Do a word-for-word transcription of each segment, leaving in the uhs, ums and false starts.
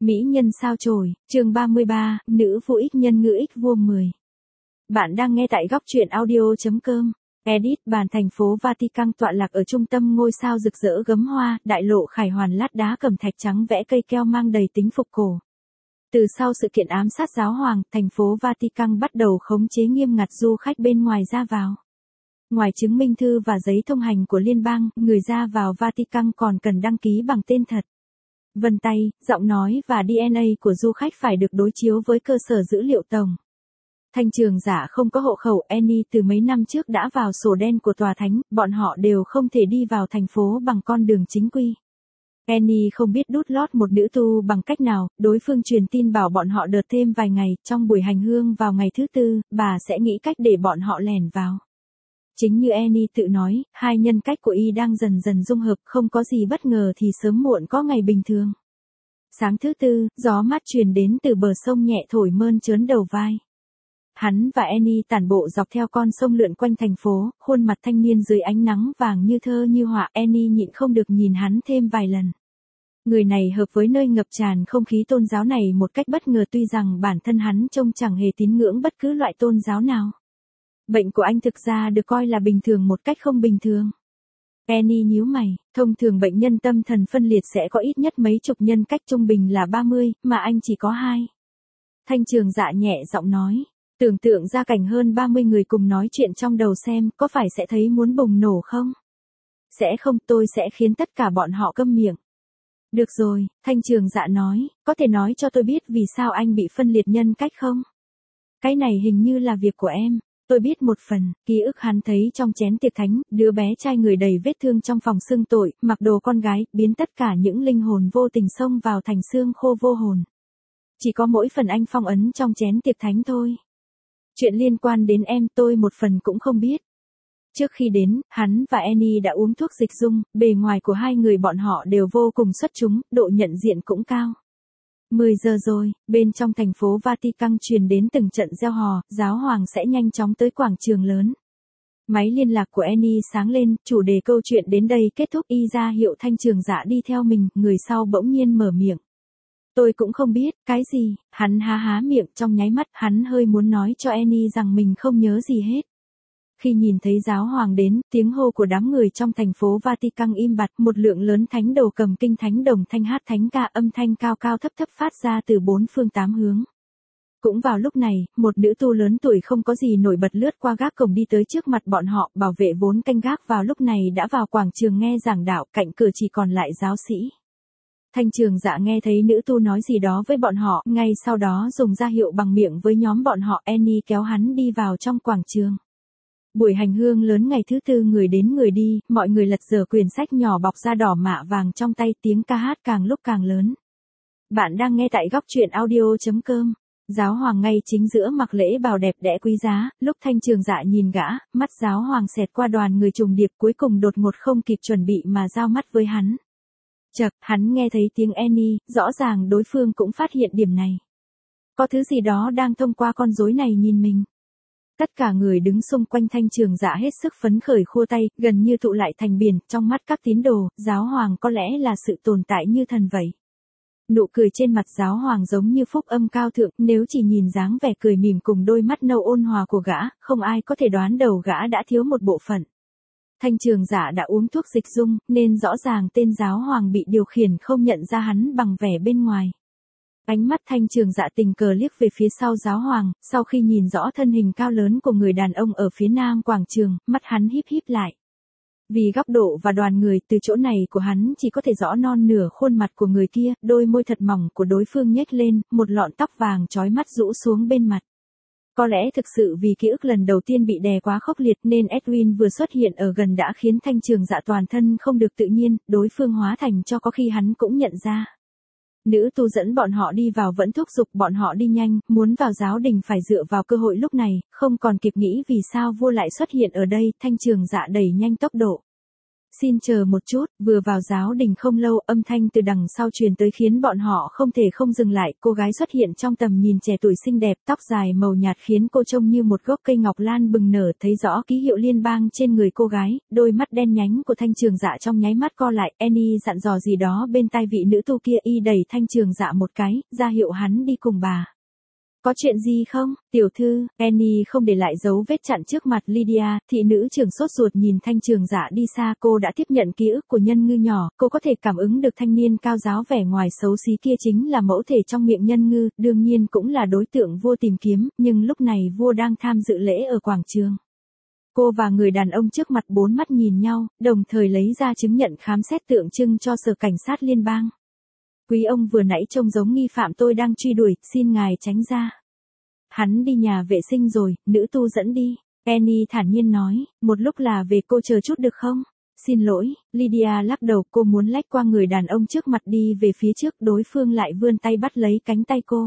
Mỹ nhân sao chổi, chương ba mươi ba, nữ vô ích nhân ngữ ích vua mười. Bạn đang nghe tại góc truyện audio.com. Edit bàn thành phố Vatican tọa lạc ở trung tâm ngôi sao rực rỡ gấm hoa, đại lộ khải hoàn lát đá cẩm thạch trắng vẽ cây keo mang đầy tính phục cổ. Từ sau sự kiện ám sát giáo hoàng, thành phố Vatican bắt đầu khống chế nghiêm ngặt du khách bên ngoài ra vào. Ngoài chứng minh thư và giấy thông hành của liên bang, người ra vào Vatican còn cần đăng ký bằng tên thật. Vân tay, giọng nói và đê en a của du khách phải được đối chiếu với cơ sở dữ liệu tổng. Thanh trường giả không có hộ khẩu Annie từ mấy năm trước đã vào sổ đen của tòa thánh, bọn họ đều không thể đi vào thành phố bằng con đường chính quy. Annie không biết đút lót một nữ tu bằng cách nào, đối phương truyền tin bảo bọn họ đợt thêm vài ngày, trong buổi hành hương vào ngày thứ tư, bà sẽ nghĩ cách để bọn họ lẻn vào. Chính như Annie tự nói, hai nhân cách của y đang dần dần dung hợp, không có gì bất ngờ thì sớm muộn có ngày bình thường. Sáng thứ tư, gió mát truyền đến từ bờ sông nhẹ thổi mơn trớn đầu vai. Hắn và Annie tản bộ dọc theo con sông lượn quanh thành phố, khuôn mặt thanh niên dưới ánh nắng vàng như thơ như họa. Annie nhịn không được nhìn hắn thêm vài lần. Người này hợp với nơi ngập tràn không khí tôn giáo này một cách bất ngờ, tuy rằng bản thân hắn trông chẳng hề tín ngưỡng bất cứ loại tôn giáo nào. Bệnh của anh thực ra được coi là bình thường một cách không bình thường. Annie nhíu mày, thông thường bệnh nhân tâm thần phân liệt sẽ có ít nhất mấy chục nhân cách, trung bình là ba mươi, mà anh chỉ có hai. Thanh trường dạ nhẹ giọng nói, tưởng tượng ra cảnh hơn ba mươi người cùng nói chuyện trong đầu xem, có phải sẽ thấy muốn bùng nổ không? Sẽ không, tôi sẽ khiến tất cả bọn họ câm miệng. Được rồi, thanh trường dạ nói, có thể nói cho tôi biết vì sao anh bị phân liệt nhân cách không? Cái này hình như là việc của em. Tôi biết một phần, ký ức hắn thấy trong chén tiệc thánh, đứa bé trai người đầy vết thương trong phòng xương tội, mặc đồ con gái, biến tất cả những linh hồn vô tình xông vào thành xương khô vô hồn. Chỉ có mỗi phần anh phong ấn trong chén tiệc thánh thôi. Chuyện liên quan đến em tôi một phần cũng không biết. Trước khi đến, hắn và Annie đã uống thuốc dịch dung, bề ngoài của hai người bọn họ đều vô cùng xuất chúng, độ nhận diện cũng cao. mười giờ rồi, bên trong thành phố Vatican truyền đến từng trận reo hò, giáo hoàng sẽ nhanh chóng tới quảng trường lớn. Máy liên lạc của Annie sáng lên, chủ đề câu chuyện đến đây kết thúc, y ra hiệu thanh trường dạ đi theo mình, người sau bỗng nhiên mở miệng. Tôi cũng không biết, cái gì, hắn há há miệng, trong nháy mắt, hắn hơi muốn nói cho Annie rằng mình không nhớ gì hết. Khi nhìn thấy giáo hoàng đến, tiếng hô của đám người trong thành phố Vatican im bặt, một lượng lớn thánh đầu cầm kinh thánh đồng thanh hát thánh ca, âm thanh cao cao thấp thấp phát ra từ bốn phương tám hướng. Cũng vào lúc này, một nữ tu lớn tuổi không có gì nổi bật lướt qua gác cổng đi tới trước mặt bọn họ, bảo vệ vốn canh gác vào lúc này đã vào quảng trường nghe giảng đạo, cạnh cửa chỉ còn lại giáo sĩ. Thanh trường dạ nghe thấy nữ tu nói gì đó với bọn họ, ngay sau đó dùng ra hiệu bằng miệng với nhóm bọn họ. Annie kéo hắn đi vào trong quảng trường. Buổi hành hương lớn ngày thứ tư, người đến người đi, mọi người lật dở quyển sách nhỏ bọc da đỏ mạ vàng trong tay, tiếng ca hát càng lúc càng lớn. Bạn đang nghe tại góc truyện audio.com. Giáo hoàng ngay chính giữa mặc lễ bào đẹp đẽ quý giá, lúc thanh trường dạ nhìn gã, mắt giáo hoàng xẹt qua đoàn người trùng điệp, cuối cùng đột ngột không kịp chuẩn bị mà giao mắt với hắn. Chậc, hắn nghe thấy tiếng Annie, rõ ràng đối phương cũng phát hiện điểm này. Có thứ gì đó đang thông qua con rối này nhìn mình. Tất cả người đứng xung quanh thanh trường dạ hết sức phấn khởi khua tay, gần như tụ lại thành biển, trong mắt các tín đồ, giáo hoàng có lẽ là sự tồn tại như thần vậy. Nụ cười trên mặt giáo hoàng giống như phúc âm cao thượng, nếu chỉ nhìn dáng vẻ cười mỉm cùng đôi mắt nâu ôn hòa của gã, không ai có thể đoán đầu gã đã thiếu một bộ phận. Thanh trường giả đã uống thuốc dịch dung, nên rõ ràng tên giáo hoàng bị điều khiển không nhận ra hắn bằng vẻ bên ngoài. Ánh mắt thanh trường dạ tình cờ liếc về phía sau giáo hoàng, sau khi nhìn rõ thân hình cao lớn của người đàn ông ở phía nam quảng trường, mắt hắn híp híp lại. Vì góc độ và đoàn người, từ chỗ này của hắn chỉ có thể rõ non nửa khuôn mặt của người kia, đôi môi thật mỏng của đối phương nhếch lên, một lọn tóc vàng chói mắt rũ xuống bên mặt. Có lẽ thực sự vì ký ức lần đầu tiên bị đè quá khốc liệt nên Edwin vừa xuất hiện ở gần đã khiến thanh trường dạ toàn thân không được tự nhiên, đối phương hóa thành cho có khi hắn cũng nhận ra. Nữ tu dẫn bọn họ đi vào vẫn thúc giục bọn họ đi nhanh, muốn vào giáo đình phải dựa vào cơ hội lúc này, không còn kịp nghĩ vì sao vua lại xuất hiện ở đây, thanh trường dạ đẩy nhanh tốc độ. Xin chờ một chút, vừa vào giáo đình không lâu, âm thanh từ đằng sau truyền tới khiến bọn họ không thể không dừng lại. Cô gái xuất hiện trong tầm nhìn, trẻ tuổi xinh đẹp, tóc dài màu nhạt khiến cô trông như một gốc cây ngọc lan bừng nở. Thấy rõ ký hiệu liên bang trên người cô gái, đôi mắt đen nhánh của Thanh Trường Dạ trong nháy mắt co lại. Annie dặn dò gì đó bên tai vị nữ tu kia, y đẩy Thanh Trường Dạ một cái, ra hiệu hắn đi cùng bà. Có chuyện gì không, tiểu thư? Annie không để lại dấu vết chặn trước mặt Lydia. Thị nữ trưởng sốt ruột nhìn Thanh Trường Dạ đi xa. Cô đã tiếp nhận ký ức của Nhân Ngư nhỏ. Cô có thể cảm ứng được thanh niên cao giáo vẻ ngoài xấu xí kia chính là mẫu thể trong miệng Nhân Ngư, đương nhiên cũng là đối tượng vua tìm kiếm. Nhưng lúc này vua đang tham dự lễ ở quảng trường. Cô và người đàn ông trước mặt bốn mắt nhìn nhau, đồng thời lấy ra chứng nhận khám xét tượng trưng cho sở cảnh sát liên bang. Quý ông vừa nãy trông giống nghi phạm tôi đang truy đuổi, xin ngài tránh ra. Hắn đi nhà vệ sinh rồi, nữ tu dẫn đi. Annie thản nhiên nói, một lúc là về, cô chờ chút được không? Xin lỗi, Lydia lắc đầu. Cô muốn lách qua người đàn ông trước mặt đi về phía trước, đối phương lại vươn tay bắt lấy cánh tay cô.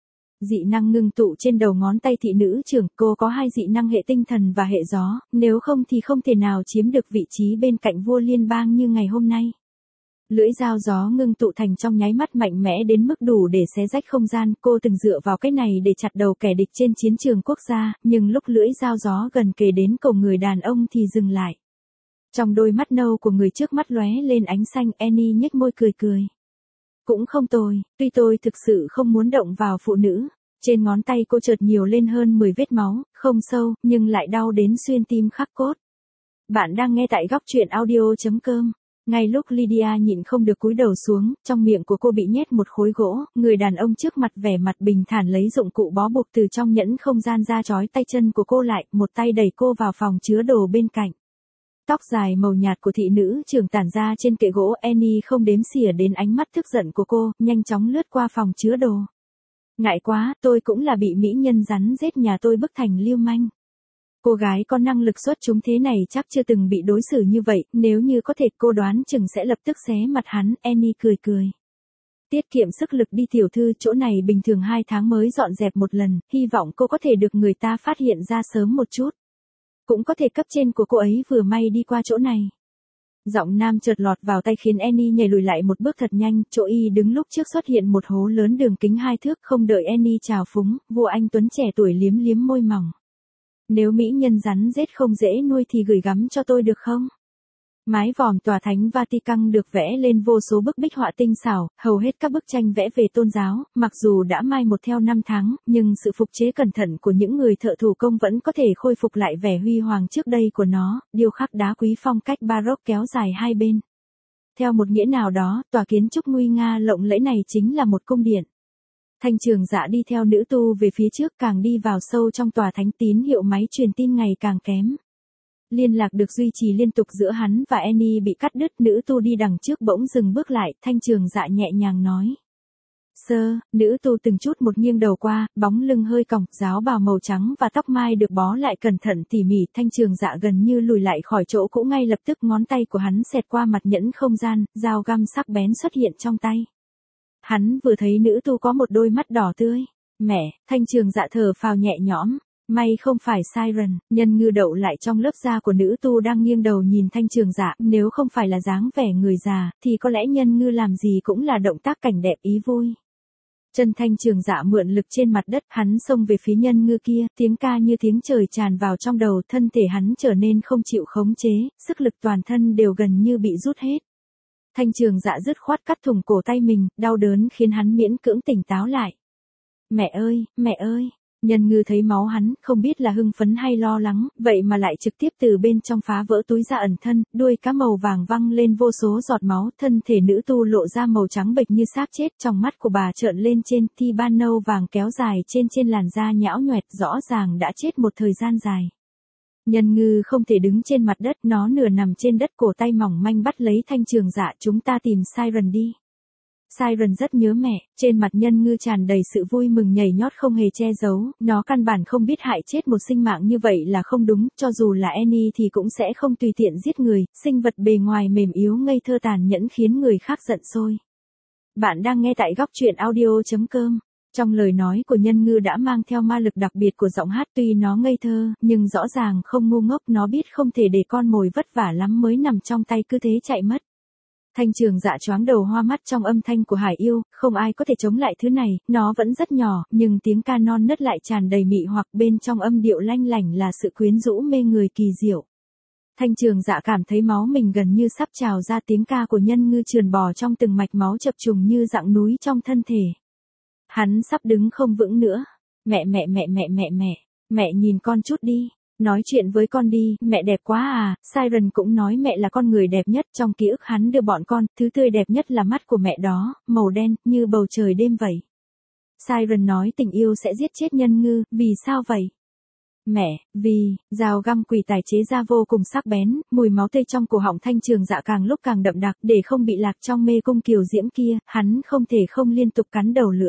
Dị năng ngưng tụ trên đầu ngón tay thị nữ trưởng. Cô có hai dị năng hệ tinh thần và hệ gió, nếu không thì không thể nào chiếm được vị trí bên cạnh vua liên bang như ngày hôm nay. Lưỡi dao gió ngưng tụ thành trong nháy mắt mạnh mẽ đến mức đủ để xé rách không gian. Cô từng dựa vào cái này để chặt đầu kẻ địch trên chiến trường quốc gia, nhưng lúc lưỡi dao gió gần kề đến cổ người đàn ông thì dừng lại. Trong đôi mắt nâu của người trước mắt lóe lên ánh xanh. Annie nhếch môi cười cười. Cũng không tồi, tuy tôi thực sự không muốn động vào phụ nữ. Trên ngón tay cô chợt nhiều lên hơn mười vết máu, không sâu, nhưng lại đau đến xuyên tim khắc cốt. Bạn đang nghe tại góc truyện audio chấm com. Ngay lúc Lydia nhịn không được cúi đầu xuống, trong miệng của cô bị nhét một khối gỗ. Người đàn ông trước mặt vẻ mặt bình thản lấy dụng cụ bó buộc từ trong nhẫn không gian ra, trói tay chân của cô lại, một tay đẩy cô vào phòng chứa đồ bên cạnh. Tóc dài màu nhạt của thị nữ trưởng tản ra trên kệ gỗ. Annie không đếm xỉa đến ánh mắt tức giận của cô, nhanh chóng lướt qua phòng chứa đồ. Ngại quá, tôi cũng là bị mỹ nhân rắn rết nhà tôi bức thành lưu manh. Cô gái có năng lực xuất chúng thế này chắc chưa từng bị đối xử như vậy, nếu như có thể cô đoán chừng sẽ lập tức xé mặt hắn. Annie cười cười. Tiết kiệm sức lực đi tiểu thư, chỗ này bình thường hai tháng mới dọn dẹp một lần, hy vọng cô có thể được người ta phát hiện ra sớm một chút. Cũng có thể cấp trên của cô ấy vừa may đi qua chỗ này. Giọng nam chợt lọt vào tai khiến Annie nhảy lùi lại một bước thật nhanh. Chỗ y đứng lúc trước xuất hiện một hố lớn đường kính hai thước. Không đợi Annie chào phúng, vua anh tuấn trẻ tuổi liếm liếm môi mỏng. Nếu mỹ nhân rắn rết không dễ nuôi thì gửi gắm cho tôi được không? Mái vòm tòa thánh Vatican được vẽ lên vô số bức bích họa tinh xảo, hầu hết các bức tranh vẽ về tôn giáo, mặc dù đã mai một theo năm tháng, nhưng sự phục chế cẩn thận của những người thợ thủ công vẫn có thể khôi phục lại vẻ huy hoàng trước đây của nó. Điêu khắc đá quý phong cách baroque kéo dài hai bên. Theo một nghĩa nào đó, tòa kiến trúc nguy nga lộng lẫy này chính là một cung điện. Thanh Trường Dạ đi theo nữ tu về phía trước, càng đi vào sâu trong tòa thánh tín hiệu máy truyền tin ngày càng kém. Liên lạc được duy trì liên tục giữa hắn và Annie bị cắt đứt. Nữ tu đi đằng trước bỗng dừng bước lại. Thanh Trường Dạ nhẹ nhàng nói. Sơ, nữ tu từng chút một nghiêng đầu qua, bóng lưng hơi còng, giáo bào màu trắng và tóc mai được bó lại cẩn thận tỉ mỉ. Thanh Trường Dạ gần như lùi lại khỏi chỗ cũ, ngay lập tức ngón tay của hắn xẹt qua mặt nhẫn không gian, dao găm sắc bén xuất hiện trong tay. Hắn vừa thấy nữ tu có một đôi mắt đỏ tươi. Mẹ, Thanh Trường Dạ thở phào nhẹ nhõm. May không phải Siren. Nhân Ngư đậu lại trong lớp da của nữ tu đang nghiêng đầu nhìn Thanh Trường Dạ. Nếu không phải là dáng vẻ người già, thì có lẽ Nhân Ngư làm gì cũng là động tác cảnh đẹp ý vui. Chân Thanh Trường Dạ mượn lực trên mặt đất, hắn xông về phía Nhân Ngư kia, tiếng ca như tiếng trời tràn vào trong đầu, thân thể hắn trở nên không chịu khống chế, sức lực toàn thân đều gần như bị rút hết. Thanh Trường Dạ dứt khoát cắt thủng cổ tay mình, đau đớn khiến hắn miễn cưỡng tỉnh táo lại. Mẹ ơi, mẹ ơi! Nhân Ngư thấy máu hắn, không biết là hưng phấn hay lo lắng, vậy mà lại trực tiếp từ bên trong phá vỡ túi ra ẩn thân, đuôi cá màu vàng văng lên vô số giọt máu, thân thể nữ tu lộ ra màu trắng bệch như xác chết, trong mắt của bà trợn lên trên, thi ban nâu vàng kéo dài trên trên làn da nhão nhoẹt, rõ ràng đã chết một thời gian dài. Nhân Ngư không thể đứng trên mặt đất, nó nửa nằm trên đất, cổ tay mỏng manh bắt lấy Thanh Trường Dạ. Chúng ta tìm Siren đi. Siren rất nhớ mẹ, trên mặt Nhân Ngư tràn đầy sự vui mừng nhảy nhót không hề che giấu, nó căn bản không biết hại chết một sinh mạng như vậy là không đúng, cho dù là Annie thì cũng sẽ không tùy tiện giết người, sinh vật bề ngoài mềm yếu ngây thơ tàn nhẫn khiến người khác giận sôi. Bạn đang nghe tại góc truyện audio chấm com. Trong lời nói của Nhân Ngư đã mang theo ma lực đặc biệt của giọng hát, tuy nó ngây thơ, nhưng rõ ràng không ngu ngốc, nó biết không thể để con mồi vất vả lắm mới nằm trong tay cứ thế chạy mất. Thanh Trường Dạ choáng đầu hoa mắt trong âm thanh của Hải Yêu, không ai có thể chống lại thứ này, nó vẫn rất nhỏ, nhưng tiếng ca non nớt lại tràn đầy mị hoặc, bên trong âm điệu lanh lảnh là sự quyến rũ mê người kỳ diệu. Thanh Trường Dạ cảm thấy máu mình gần như sắp trào ra, tiếng ca của Nhân Ngư trườn bò trong từng mạch máu chập trùng như dặng núi trong thân thể. Hắn sắp đứng không vững nữa. Mẹ mẹ mẹ mẹ mẹ mẹ, mẹ nhìn con chút đi. Nói chuyện với con đi, mẹ đẹp quá à. Siren cũng nói mẹ là con người đẹp nhất. Trong ký ức hắn đưa bọn con, thứ tươi đẹp nhất là mắt của mẹ đó, màu đen, như bầu trời đêm vậy. Siren nói tình yêu sẽ giết chết Nhân Ngư, vì sao vậy? Mẹ, vì, dao găm quỷ tài chế ra vô cùng sắc bén, mùi máu tươi trong cổ họng Thanh Trường Dạ càng lúc càng đậm đặc, để không bị lạc trong mê cung kiều diễm kia, hắn không thể không liên tục cắn đầu lưỡi.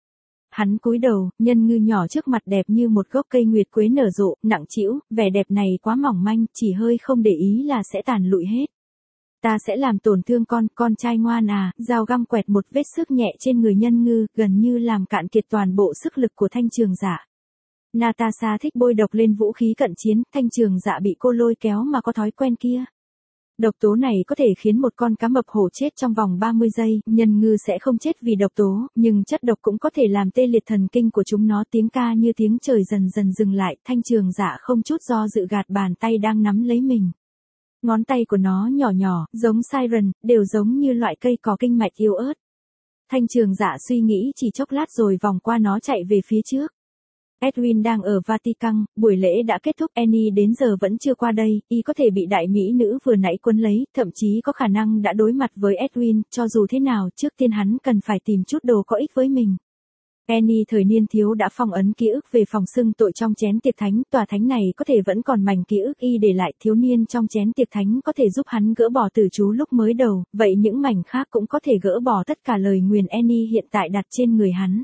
Hắn cúi đầu, Nhân Ngư nhỏ trước mặt đẹp như một gốc cây nguyệt quế nở rộ, nặng trĩu, vẻ đẹp này quá mỏng manh, chỉ hơi không để ý là sẽ tàn lụi hết. Ta sẽ làm tổn thương con, con trai ngoan à. Dao găm quẹt một vết xước nhẹ trên người Nhân Ngư, gần như làm cạn kiệt toàn bộ sức lực của Thanh Trường Dạ. Natasha thích bôi độc lên vũ khí cận chiến, Thanh Trường Dạ bị cô lôi kéo mà có thói quen kia. Độc tố này có thể khiến một con cá mập hổ chết trong vòng ba mươi giây, Nhân Ngư sẽ không chết vì độc tố, nhưng chất độc cũng có thể làm tê liệt thần kinh của chúng nó. Tiếng ca như tiếng trời dần dần dừng lại, Thanh Trường Dạ không chút do dự gạt bàn tay đang nắm lấy mình. Ngón tay của nó nhỏ nhỏ, giống Siren, đều giống như loại cây cỏ kinh mạch yếu ớt. Thanh Trường Dạ suy nghĩ chỉ chốc lát rồi vòng qua nó chạy về phía trước. Edwin đang ở Vatican, buổi lễ đã kết thúc, Annie đến giờ vẫn chưa qua đây, y có thể bị đại mỹ nữ vừa nãy quấn lấy, thậm chí có khả năng đã đối mặt với Edwin, cho dù thế nào, trước tiên hắn cần phải tìm chút đồ có ích với mình. Annie thời niên thiếu đã phong ấn ký ức về phòng xưng tội trong chén tiệc thánh, tòa thánh này có thể vẫn còn mảnh ký ức y để lại, thiếu niên trong chén tiệc thánh có thể giúp hắn gỡ bỏ từ chú lúc mới đầu, vậy những mảnh khác cũng có thể gỡ bỏ tất cả lời nguyền Annie hiện tại đặt trên người hắn.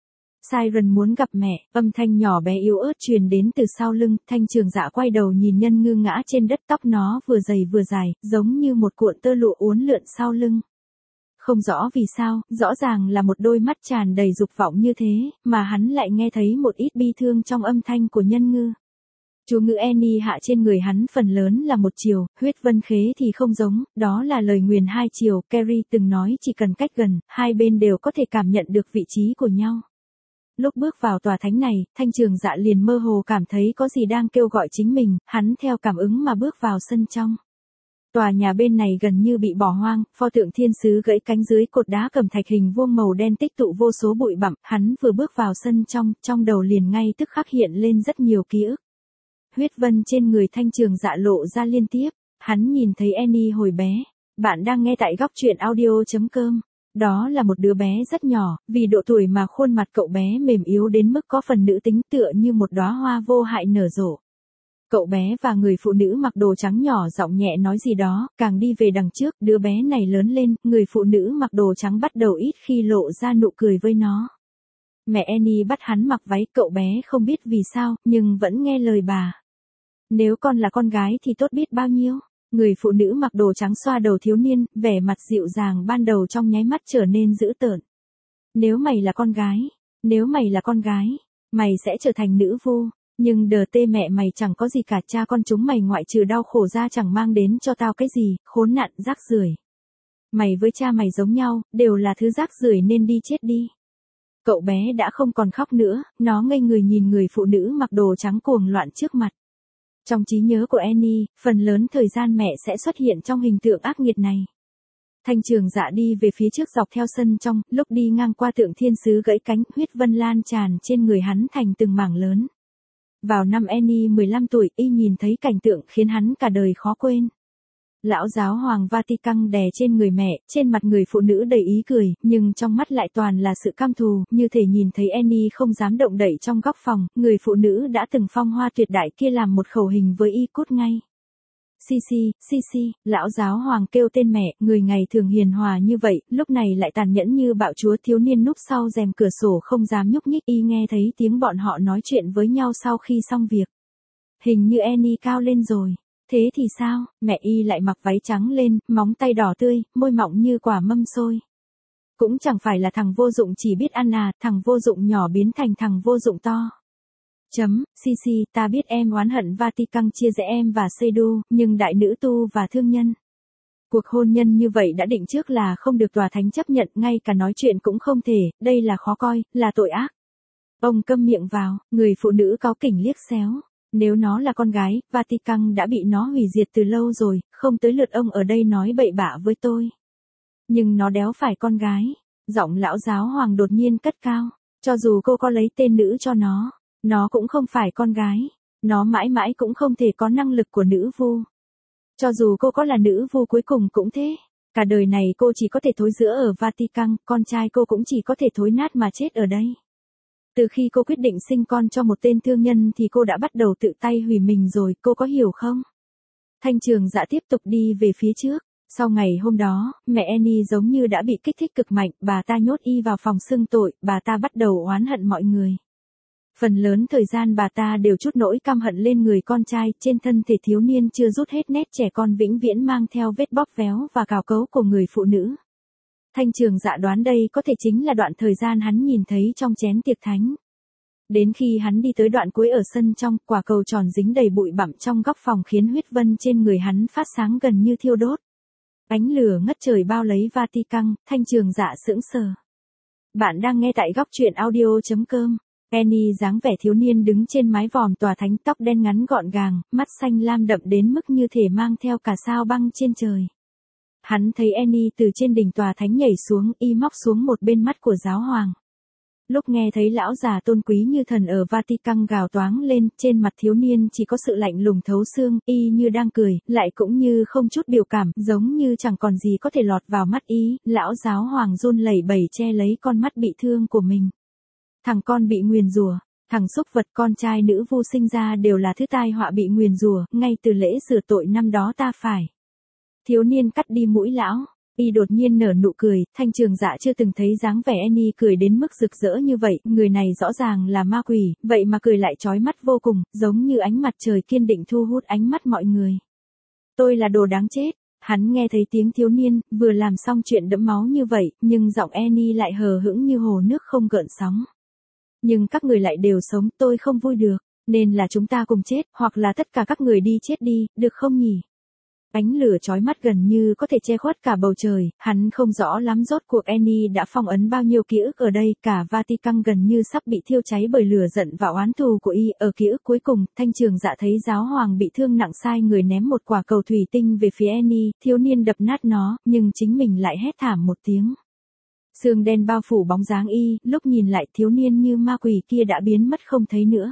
Siren muốn gặp mẹ, âm thanh nhỏ bé yếu ớt truyền đến từ sau lưng, Thanh Trường Dạ quay đầu nhìn Nhân Ngư ngã trên đất, tóc nó vừa dày vừa dài, giống như một cuộn tơ lụa uốn lượn sau lưng. Không rõ vì sao, rõ ràng là một đôi mắt tràn đầy dục vọng như thế, mà hắn lại nghe thấy một ít bi thương trong âm thanh của Nhân Ngư. Chú ngữ Annie hạ trên người hắn phần lớn là một chiều, huyết vân khế thì không giống, đó là lời nguyền hai chiều. Carrie từng nói chỉ cần cách gần, hai bên đều có thể cảm nhận được vị trí của nhau. Lúc bước vào tòa thánh này, Thanh Trường Dạ liền mơ hồ cảm thấy có gì đang kêu gọi chính mình, hắn theo cảm ứng mà bước vào sân trong. Tòa nhà bên này gần như bị bỏ hoang, pho tượng thiên sứ gãy cánh dưới cột đá cẩm thạch hình vuông màu đen tích tụ vô số bụi bặm, hắn vừa bước vào sân trong, trong đầu liền ngay tức khắc hiện lên rất nhiều ký ức. Huyết vân trên người Thanh Trường Dạ lộ ra liên tiếp, hắn nhìn thấy Annie hồi bé. Bạn đang nghe tại góc truyện audio chấm com. Đó là một đứa bé rất nhỏ, vì độ tuổi mà khuôn mặt cậu bé mềm yếu đến mức có phần nữ tính, tựa như một đóa hoa vô hại nở rộ. Cậu bé và người phụ nữ mặc đồ trắng nhỏ giọng nhẹ nói gì đó, càng đi về đằng trước, đứa bé này lớn lên, người phụ nữ mặc đồ trắng bắt đầu ít khi lộ ra nụ cười với nó. Mẹ Annie bắt hắn mặc váy, cậu bé không biết vì sao, nhưng vẫn nghe lời bà. Nếu con là con gái thì tốt biết bao nhiêu. Người phụ nữ mặc đồ trắng xoa đầu thiếu niên, vẻ mặt dịu dàng ban đầu trong nháy mắt trở nên dữ tợn. Nếu mày là con gái, nếu mày là con gái, mày sẽ trở thành nữ vu. Nhưng đờ tê mẹ mày chẳng có gì cả, cha con chúng mày ngoại trừ đau khổ ra chẳng mang đến cho tao cái gì, khốn nạn, rác rưởi. Mày với cha mày giống nhau, đều là thứ rác rưởi nên đi chết đi. Cậu bé đã không còn khóc nữa, nó ngây người nhìn người phụ nữ mặc đồ trắng cuồng loạn trước mặt. Trong trí nhớ của Annie, phần lớn thời gian mẹ sẽ xuất hiện trong hình tượng ác nghiệt này. Thanh Trường Dạ đi về phía trước dọc theo sân trong, lúc đi ngang qua tượng thiên sứ gãy cánh, huyết vân lan tràn trên người hắn thành từng mảng lớn. Vào năm Annie mười lăm tuổi, y nhìn thấy cảnh tượng khiến hắn cả đời khó quên. Lão giáo hoàng Vatican đè trên người mẹ, trên mặt người phụ nữ đầy ý cười, nhưng trong mắt lại toàn là sự căm thù, như thể nhìn thấy Annie không dám động đậy trong góc phòng, người phụ nữ đã từng phong hoa tuyệt đại kia làm một khẩu hình với y cút ngay. Sisi, Sisi, lão giáo hoàng kêu tên mẹ, người ngày thường hiền hòa như vậy, lúc này lại tàn nhẫn như bạo chúa. Thiếu niên núp sau rèm cửa sổ không dám nhúc nhích, y nghe thấy tiếng bọn họ nói chuyện với nhau sau khi xong việc. Hình như Annie cao lên rồi. Thế thì sao, mẹ y lại mặc váy trắng lên, móng tay đỏ tươi, môi mọng như quả mâm xôi. Cũng chẳng phải là thằng vô dụng chỉ biết ăn à, thằng vô dụng nhỏ biến thành thằng vô dụng to. Chấm, Cici, ta biết em oán hận Vatican chia rẽ em và Seydu, nhưng đại nữ tu và thương nhân. Cuộc hôn nhân như vậy đã định trước là không được tòa thánh chấp nhận, ngay cả nói chuyện cũng không thể, đây là khó coi, là tội ác. Ông câm miệng vào, người phụ nữ cáu kỉnh liếc xéo. Nếu nó là con gái, Vatican đã bị nó hủy diệt từ lâu rồi, không tới lượt ông ở đây nói bậy bạ với tôi. Nhưng nó đéo phải con gái. Giọng lão giáo hoàng đột nhiên cất cao. Cho dù cô có lấy tên nữ cho nó, nó cũng không phải con gái. Nó mãi mãi cũng không thể có năng lực của nữ vu. Cho dù cô có là nữ vu cuối cùng cũng thế. Cả đời này cô chỉ có thể thối rữa ở Vatican, con trai cô cũng chỉ có thể thối nát mà chết ở đây. Từ khi cô quyết định sinh con cho một tên thương nhân thì cô đã bắt đầu tự tay hủy mình rồi, cô có hiểu không? Thanh Trường Dạ tiếp tục đi về phía trước. Sau ngày hôm đó, mẹ Annie giống như đã bị kích thích cực mạnh, bà ta nhốt y vào phòng xưng tội, bà ta bắt đầu oán hận mọi người. Phần lớn thời gian bà ta đều trút nỗi căm hận lên người con trai, trên thân thể thiếu niên chưa rút hết nét trẻ con vĩnh viễn mang theo vết bóp véo và cào cấu của người phụ nữ. Thanh Trường Dạ đoán đây có thể chính là đoạn thời gian hắn nhìn thấy trong chén tiệc thánh. Đến khi hắn đi tới đoạn cuối ở sân trong, quả cầu tròn dính đầy bụi bặm trong góc phòng khiến huyết vân trên người hắn phát sáng gần như thiêu đốt. Ánh lửa ngất trời bao lấy Vatican, Thanh Trường Dạ sững sờ. Bạn đang nghe tại góc truyện audio chấm com. Annie dáng vẻ thiếu niên đứng trên mái vòm tòa thánh, tóc đen ngắn gọn gàng, mắt xanh lam đậm đến mức như thể mang theo cả sao băng trên trời. Hắn thấy Annie từ trên đỉnh tòa thánh nhảy xuống, y móc xuống một bên mắt của giáo hoàng. Lúc nghe thấy lão già tôn quý như thần ở Vatican gào toáng lên, trên mặt thiếu niên chỉ có sự lạnh lùng thấu xương, y như đang cười, lại cũng như không chút biểu cảm, giống như chẳng còn gì có thể lọt vào mắt y. Lão giáo hoàng run lẩy bẩy che lấy con mắt bị thương của mình. Thằng con bị nguyền rủa, thằng súc vật, con trai nữ vu sinh ra đều là thứ tai họa bị nguyền rủa, ngay từ lễ rửa tội năm đó ta phải. Thiếu niên cắt đi mũi lão. Y đột nhiên nở nụ cười, Thanh Trường Dạ chưa từng thấy dáng vẻ Annie cười đến mức rực rỡ như vậy, người này rõ ràng là ma quỷ, vậy mà cười lại chói mắt vô cùng, giống như ánh mặt trời kiên định thu hút ánh mắt mọi người. Tôi là đồ đáng chết. Hắn nghe thấy tiếng thiếu niên, vừa làm xong chuyện đẫm máu như vậy, nhưng giọng Annie lại hờ hững như hồ nước không gợn sóng. Nhưng các người lại đều sống, tôi không vui được, nên là chúng ta cùng chết, hoặc là tất cả các người đi chết đi, được không nhỉ? Ánh lửa chói mắt gần như có thể che khuất cả bầu trời, hắn không rõ lắm rốt cuộc Annie đã phong ấn bao nhiêu ký ức ở đây, cả Vatican gần như sắp bị thiêu cháy bởi lửa giận và oán thù của y. Ở ký ức cuối cùng, Thanh Trường Dạ thấy giáo hoàng bị thương nặng sai người ném một quả cầu thủy tinh về phía Annie, thiếu niên đập nát nó, nhưng chính mình lại hét thảm một tiếng. Sương đen bao phủ bóng dáng y, lúc nhìn lại thiếu niên như ma quỷ kia đã biến mất không thấy nữa.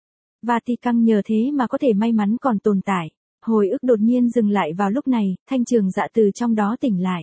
Vatican nhờ thế mà có thể may mắn còn tồn tại. Hồi ức đột nhiên dừng lại vào lúc này, Thanh Trường Dạ từ trong đó tỉnh lại.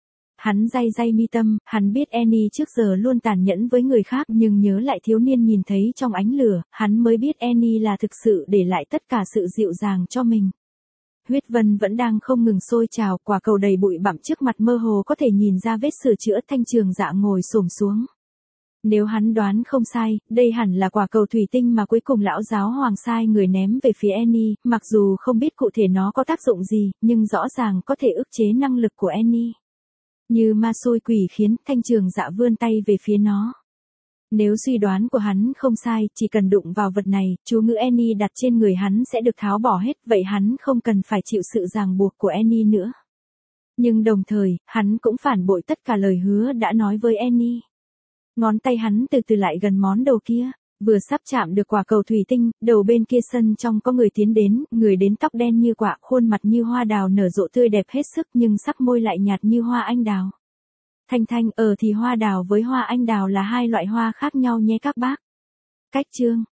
Hắn day day mi tâm, hắn biết Annie trước giờ luôn tàn nhẫn với người khác, nhưng nhớ lại thiếu niên nhìn thấy trong ánh lửa, hắn mới biết Annie là thực sự để lại tất cả sự dịu dàng cho mình. Huyết vân vẫn đang không ngừng sôi trào, quả cầu đầy bụi bặm trước mặt mơ hồ có thể nhìn ra vết sửa chữa. Thanh Trường Dạ ngồi xổm xuống. Nếu hắn đoán không sai, đây hẳn là quả cầu thủy tinh mà cuối cùng lão giáo hoàng sai người ném về phía Annie, mặc dù không biết cụ thể nó có tác dụng gì, nhưng rõ ràng có thể ức chế năng lực của Annie. Như ma xôi quỷ khiến, Thanh Trường Dạ vươn tay về phía nó. Nếu suy đoán của hắn không sai, chỉ cần đụng vào vật này, chú ngữ Annie đặt trên người hắn sẽ được tháo bỏ hết, vậy hắn không cần phải chịu sự ràng buộc của Annie nữa. Nhưng đồng thời, hắn cũng phản bội tất cả lời hứa đã nói với Annie. Ngón tay hắn từ từ lại gần món đầu kia, vừa sắp chạm được quả cầu thủy tinh, đầu bên kia sân trong có người tiến đến, người đến tóc đen như quạ, khuôn mặt như hoa đào nở rộ tươi đẹp hết sức nhưng sắc môi lại nhạt như hoa anh đào. Thanh Thanh, ờ thì hoa đào với hoa anh đào là hai loại hoa khác nhau nhé các bác. Cách chương,